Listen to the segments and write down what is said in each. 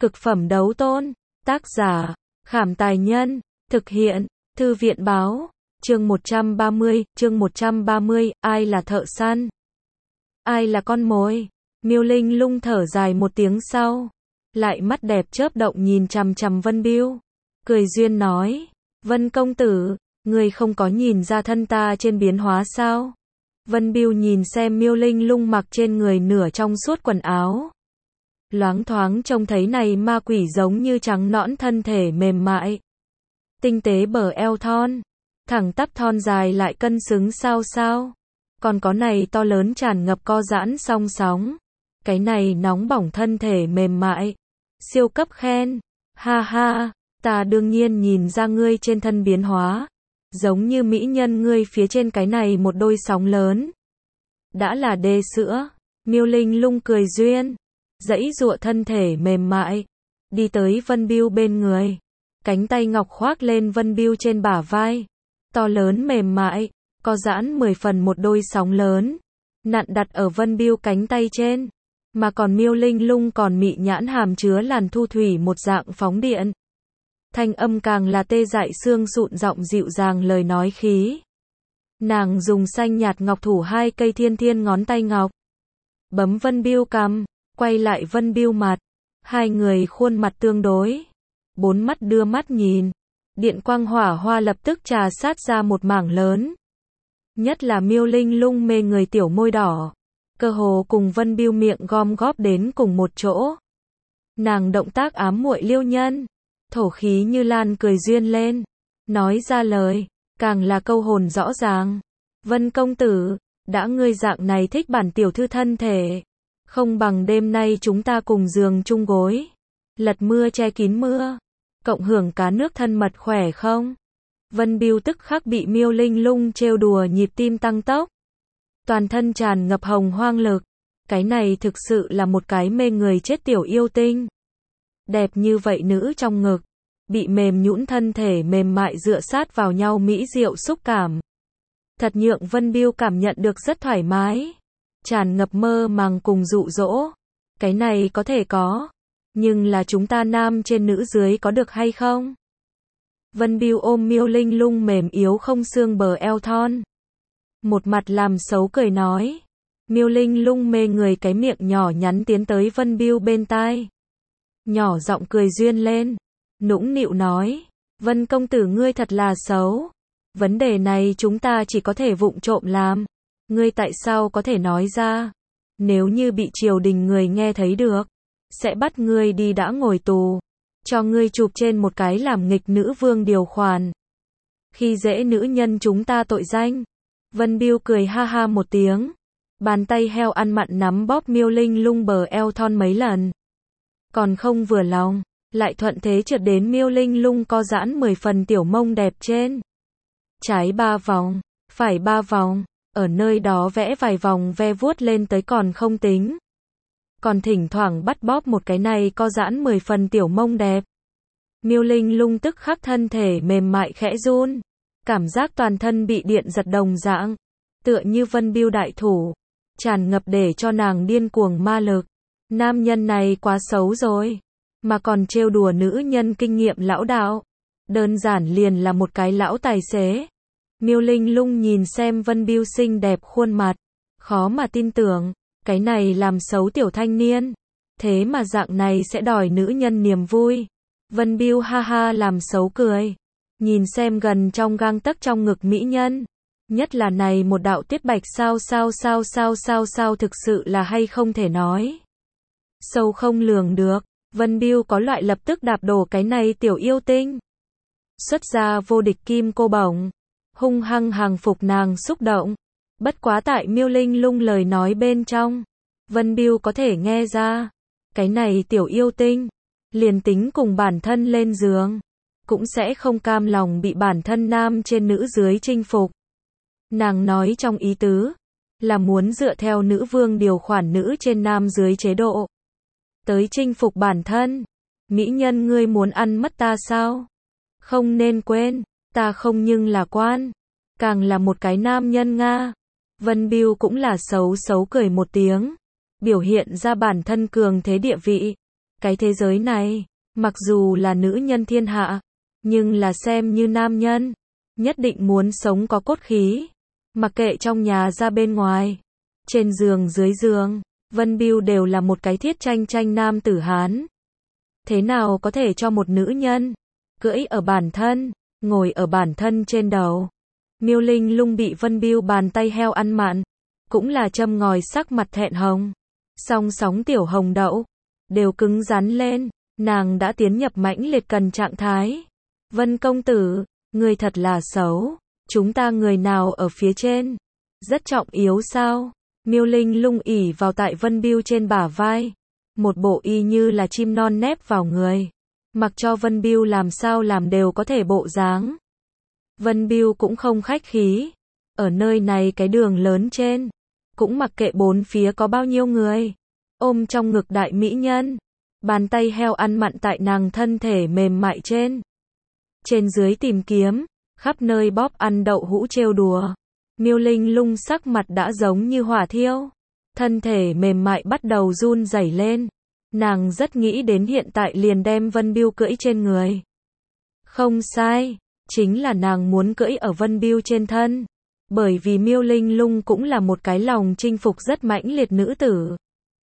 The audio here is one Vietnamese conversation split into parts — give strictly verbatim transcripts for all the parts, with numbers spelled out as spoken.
Cực phẩm đấu tôn. Tác giả, Khảm Tài Nhân. Thực hiện, Thư viện Báo. Chương một trăm ba mươi, chương một trăm ba mươi, ai là thợ săn? Ai là con mồi? Miêu Linh Lung thở dài một tiếng sau, lại mắt đẹp chớp động nhìn chằm chằm Vân Bưu, cười duyên nói, Vân công tử, ngươi không có nhìn ra thân ta trên biến hóa sao? Vân Bưu nhìn xem Miêu Linh Lung mặc trên người nửa trong suốt quần áo, loáng thoáng trông thấy này ma quỷ giống như trắng nõn thân thể mềm mại, tinh tế bờ eo thon, thẳng tắp thon dài lại cân xứng sao sao, còn có này to lớn tràn ngập co giãn song sóng, cái này nóng bỏng thân thể mềm mại, siêu cấp khen, ha ha, ta đương nhiên nhìn ra ngươi trên thân biến hóa, giống như mỹ nhân ngươi phía trên cái này một đôi sóng lớn, đã là đê sữa. Miêu Linh Lung cười duyên, giãy giụa thân thể mềm mại, đi tới Vân Bưu bên người, cánh tay ngọc khoác lên Vân Bưu trên bả vai, to lớn mềm mại, co giãn mười phần một đôi sóng lớn, nặn đặt ở Vân Bưu cánh tay trên, mà còn Miêu Linh Lung còn mị nhãn hàm chứa làn thu thủy một dạng phóng điện. Thanh âm càng là tê dại xương sụn giọng dịu dàng lời nói khí. Nàng dùng xanh nhạt ngọc thủ hai cây thiên thiên ngón tay ngọc, bấm Vân Bưu cằm, quay lại Vân Bưu mặt, hai người khuôn mặt tương đối, bốn mắt đưa mắt nhìn, điện quang hỏa hoa lập tức trà sát ra một mảng lớn. Nhất là Miêu Linh Lung mê người tiểu môi đỏ, cơ hồ cùng Vân Bưu miệng gom góp đến cùng một chỗ. Nàng động tác ám muội liêu nhân, thổ khí như lan cười duyên lên, nói ra lời, càng là câu hồn rõ ràng. Vân công tử, đã ngươi dạng này thích bản tiểu thư thân thể, không bằng đêm nay chúng ta cùng giường chung gối, lật mưa che kín mưa, cộng hưởng cá nước thân mật khỏe không? Vân Bưu tức khắc bị Miêu Linh Lung trêu đùa nhịp tim tăng tốc, toàn thân tràn ngập hồng hoang lực, cái này thực sự là một cái mê người chết tiểu yêu tinh. Đẹp như vậy nữ trong ngực, bị mềm nhũn thân thể mềm mại dựa sát vào nhau mỹ diệu xúc cảm. Thật nhượng Vân Bưu cảm nhận được rất thoải mái, tràn ngập mơ màng cùng dụ dỗ. Cái này có thể có, nhưng là chúng ta nam trên nữ dưới có được hay không? Vân Bưu ôm Miêu Linh Lung mềm yếu không xương bờ eo thon, một mặt làm xấu cười nói. Miêu Linh Lung mê người cái miệng nhỏ nhắn tiến tới Vân Bưu bên tai, nhỏ giọng cười duyên lên, nũng nịu nói, Vân công tử ngươi thật là xấu, vấn đề này chúng ta chỉ có thể vụng trộm làm, ngươi tại sao có thể nói ra, nếu như bị triều đình người nghe thấy được, sẽ bắt ngươi đi đã ngồi tù, cho ngươi chụp trên một cái làm nghịch nữ vương điều khoản, khi dễ nữ nhân chúng ta tội danh. Vân Bưu cười ha ha một tiếng, bàn tay heo ăn mặn nắm bóp Miêu Linh Lung bờ eo thon mấy lần, còn không vừa lòng, lại thuận thế trượt đến Miêu Linh Lung co giãn mười phần tiểu mông đẹp trên, trái ba vòng, phải ba vòng, ở nơi đó vẽ vài vòng ve vuốt lên tới còn không tính, còn thỉnh thoảng bắt bóp một cái này co giãn mười phần tiểu mông đẹp. Miêu Linh Lung tức khắc thân thể mềm mại khẽ run, cảm giác toàn thân bị điện giật đồng dạng, tựa như Vân Bưu đại thủ, tràn ngập để cho nàng điên cuồng ma lực. Nam nhân này quá xấu rồi, mà còn trêu đùa nữ nhân kinh nghiệm lão đạo, đơn giản liền là một cái lão tài xế. Miêu Linh Lung nhìn xem Vân Bưu xinh đẹp khuôn mặt, khó mà tin tưởng, cái này làm xấu tiểu thanh niên, thế mà dạng này sẽ đòi nữ nhân niềm vui. Vân Bưu ha ha làm xấu cười, nhìn xem gần trong gang tấc trong ngực mỹ nhân, nhất là này một đạo tiết bạch sao sao sao sao sao sao thực sự là hay không thể nói. Sâu không lường được, Vân Bưu có loại lập tức đạp đổ cái này tiểu yêu tinh. Xuất ra vô địch kim cô bổng, hung hăng hàng phục nàng xúc động. Bất quá tại Miêu Linh Lung lời nói bên trong, Vân Bưu có thể nghe ra, cái này tiểu yêu tinh, liền tính cùng bản thân lên giường, cũng sẽ không cam lòng bị bản thân nam trên nữ dưới chinh phục. Nàng nói trong ý tứ, là muốn dựa theo nữ vương điều khoản nữ trên nam dưới chế độ, tới chinh phục bản thân. Mỹ nhân ngươi muốn ăn mất ta sao? Không nên quên, ta không nhưng là quan, càng là một cái nam nhân Nga. Vân Bưu cũng là xấu xấu cười một tiếng, biểu hiện ra bản thân cường thế địa vị, Cái thế giới này, mặc dù là nữ nhân thiên hạ, nhưng là xem như nam nhân, nhất định muốn sống có cốt khí, mặc kệ trong nhà ra bên ngoài, trên giường dưới giường, Vân Bưu đều là một cái thiết tranh tranh nam tử Hán. Thế nào có thể cho một nữ nhân cưỡi ở bản thân, ngồi ở bản thân trên đầu. Miêu Linh Lung bị Vân Bưu bàn tay heo ăn mặn, cũng là châm ngòi sắc mặt thẹn hồng. Song sóng tiểu hồng đậu đều cứng rắn lên, nàng đã tiến nhập mãnh liệt cần trạng thái. Vân công tử, người thật là xấu, chúng ta người nào ở phía trên? Rất trọng yếu sao? Miêu Linh Lung ỉ vào tại Vân Bưu trên bả vai, một bộ y như là chim non nép vào người, mặc cho Vân Bưu làm sao làm đều có thể bộ dáng. Vân Bưu cũng không khách khí, ở nơi này cái đường lớn trên, cũng mặc kệ bốn phía có bao nhiêu người, ôm trong ngực đại mỹ nhân, bàn tay heo ăn mặn tại nàng thân thể mềm mại trên. Trên dưới tìm kiếm, khắp nơi bóp ăn đậu hũ trêu đùa. Miêu Linh Lung sắc mặt đã giống như hỏa thiêu, thân thể mềm mại bắt đầu run rẩy lên. Nàng rất nghĩ đến hiện tại liền đem Vân Bưu cưỡi trên người. Không sai, chính là nàng muốn cưỡi ở Vân Bưu trên thân, bởi vì Miêu Linh Lung cũng là một cái lòng chinh phục rất mãnh liệt nữ tử.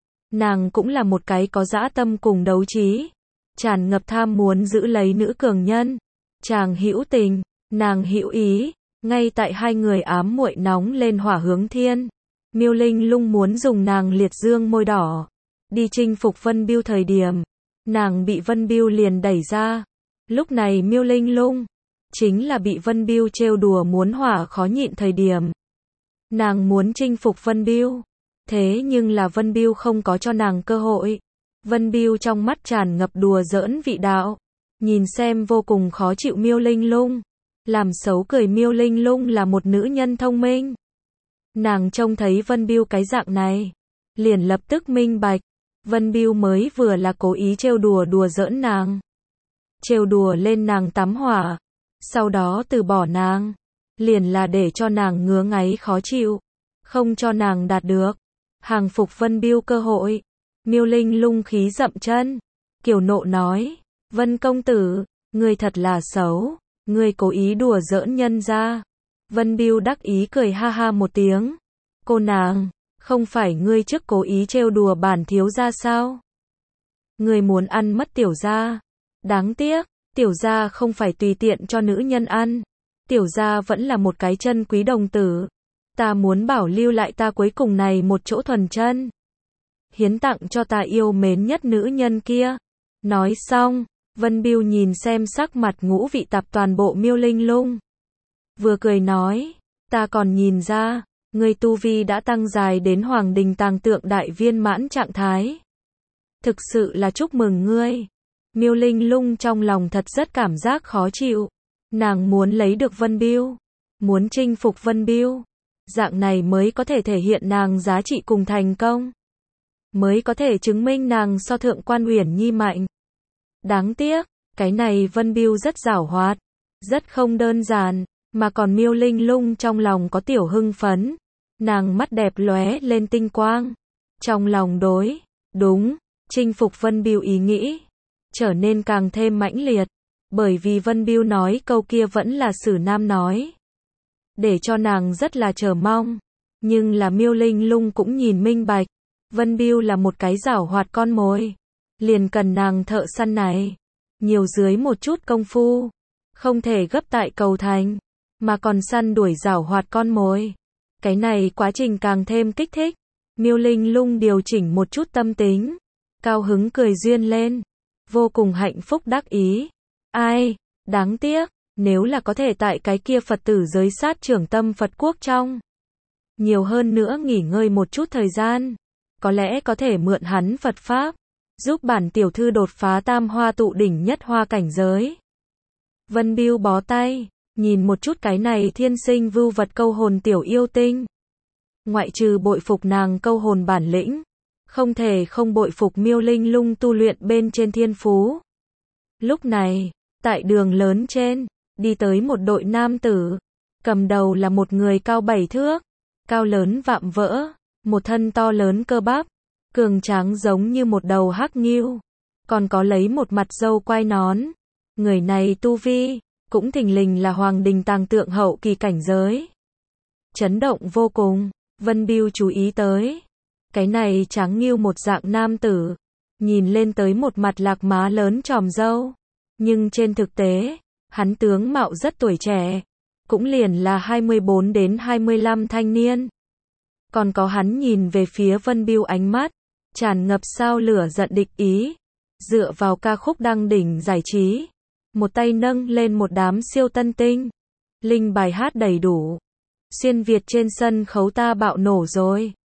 Nàng cũng là một cái có dã tâm cùng đấu trí, tràn ngập tham muốn giữ lấy nữ cường nhân. Chàng hữu tình, nàng hữu ý, ngay tại hai người ám muội nóng lên hỏa hướng thiên. Miêu Linh Lung muốn dùng nàng liệt dương môi đỏ đi chinh phục Vân Bưu thời điểm, nàng bị Vân Bưu liền đẩy ra. Lúc này Miêu Linh Lung chính là bị Vân Bưu trêu đùa muốn hỏa khó nhịn thời điểm. Nàng muốn chinh phục Vân Bưu, thế nhưng là Vân Bưu không có cho nàng cơ hội. Vân Bưu trong mắt tràn ngập đùa giỡn vị đạo, nhìn xem vô cùng khó chịu Miêu Linh Lung, làm xấu cười Miêu Linh Lung là một nữ nhân thông minh. Nàng trông thấy Vân Bưu cái dạng này, liền lập tức minh bạch, Vân Bưu mới vừa là cố ý trêu đùa đùa giỡn nàng, trêu đùa lên nàng tắm hỏa, sau đó từ bỏ nàng, liền là để cho nàng ngứa ngáy khó chịu, không cho nàng đạt được hàng phục Vân Bưu cơ hội. Miêu Linh Lung khí dậm chân, kiều nộ nói, Vân công tử, ngươi thật là xấu, ngươi cố ý đùa giỡn nhân ra. Vân Bưu đắc ý cười ha ha một tiếng, cô nàng, không phải ngươi trước cố ý trêu đùa bản thiếu gia sao? Ngươi muốn ăn mất tiểu gia, đáng tiếc, tiểu gia không phải tùy tiện cho nữ nhân ăn, tiểu gia vẫn là một cái chân quý đồng tử, ta muốn bảo lưu lại ta cuối cùng này một chỗ thuần chân, hiến tặng cho ta yêu mến nhất nữ nhân kia. Nói xong, Vân Bưu nhìn xem sắc mặt ngũ vị tạp toàn bộ Miêu Linh Lung, vừa cười nói, ta còn nhìn ra, ngươi tu vi đã tăng dài đến Hoàng Đình Tàng Tượng đại viên mãn trạng thái. Thực sự là chúc mừng ngươi. Miêu Linh Lung trong lòng thật rất cảm giác khó chịu. Nàng muốn lấy được Vân Bưu, muốn chinh phục Vân Bưu, dạng này mới có thể thể hiện nàng giá trị cùng thành công, mới có thể chứng minh nàng so Thượng Quan Uyển Nhi mạnh. Đáng tiếc, cái này Vân Bưu rất giảo hoạt, rất không đơn giản, mà còn Miêu Linh Lung trong lòng có tiểu hưng phấn, nàng mắt đẹp lóe lên tinh quang, trong lòng đối, đúng, chinh phục Vân Bưu ý nghĩ, trở nên càng thêm mãnh liệt, bởi vì Vân Bưu nói câu kia vẫn là Sử Nam nói, để cho nàng rất là chờ mong, nhưng là Miêu Linh Lung cũng nhìn minh bạch, Vân Bưu là một cái giảo hoạt con mồi, liền cần nàng thợ săn này, nhiều dưới một chút công phu, không thể gấp tại cầu thành, mà còn săn đuổi giảo hoạt con mồi. Cái này quá trình càng thêm kích thích. Miêu Linh Lung điều chỉnh một chút tâm tính, cao hứng cười duyên lên, vô cùng hạnh phúc đắc ý. Ai, đáng tiếc, nếu là có thể tại cái kia Phật tử giới sát trưởng tâm Phật quốc trong, nhiều hơn nữa nghỉ ngơi một chút thời gian, có lẽ có thể mượn hắn Phật Pháp, giúp bản tiểu thư đột phá tam hoa tụ đỉnh nhất hoa cảnh giới. Vân Bưu bó tay, nhìn một chút cái này thiên sinh vưu vật câu hồn tiểu yêu tinh. Ngoại trừ bội phục nàng câu hồn bản lĩnh, không thể không bội phục Miêu Linh Lung tu luyện bên trên thiên phú. Lúc này, tại đường lớn trên, đi tới một đội nam tử, cầm đầu là một người cao bảy thước, cao lớn vạm vỡ, một thân to lớn cơ bắp, cường tráng giống như một đầu hắc ngưu, còn có lấy một mặt râu quai nón. Người này tu vi, cũng thình lình là hoàng đình tàng tượng hậu kỳ cảnh giới. Chấn động vô cùng, Vân Bưu chú ý tới. Cái này trắng nghêu một dạng nam tử, nhìn lên tới một mặt lạc má lớn tròm râu. Nhưng trên thực tế, hắn tướng mạo rất tuổi trẻ, cũng liền là hai mươi bốn đến hai mươi lăm thanh niên. Còn có hắn nhìn về phía Vân Bưu ánh mắt, tràn ngập sao lửa giận địch ý, dựa vào ca khúc đăng đỉnh giải trí. Một tay nâng lên một đám siêu tân tinh. Linh bài hát đầy đủ. Xuyên Việt trên sân khấu ta bạo nổ rồi.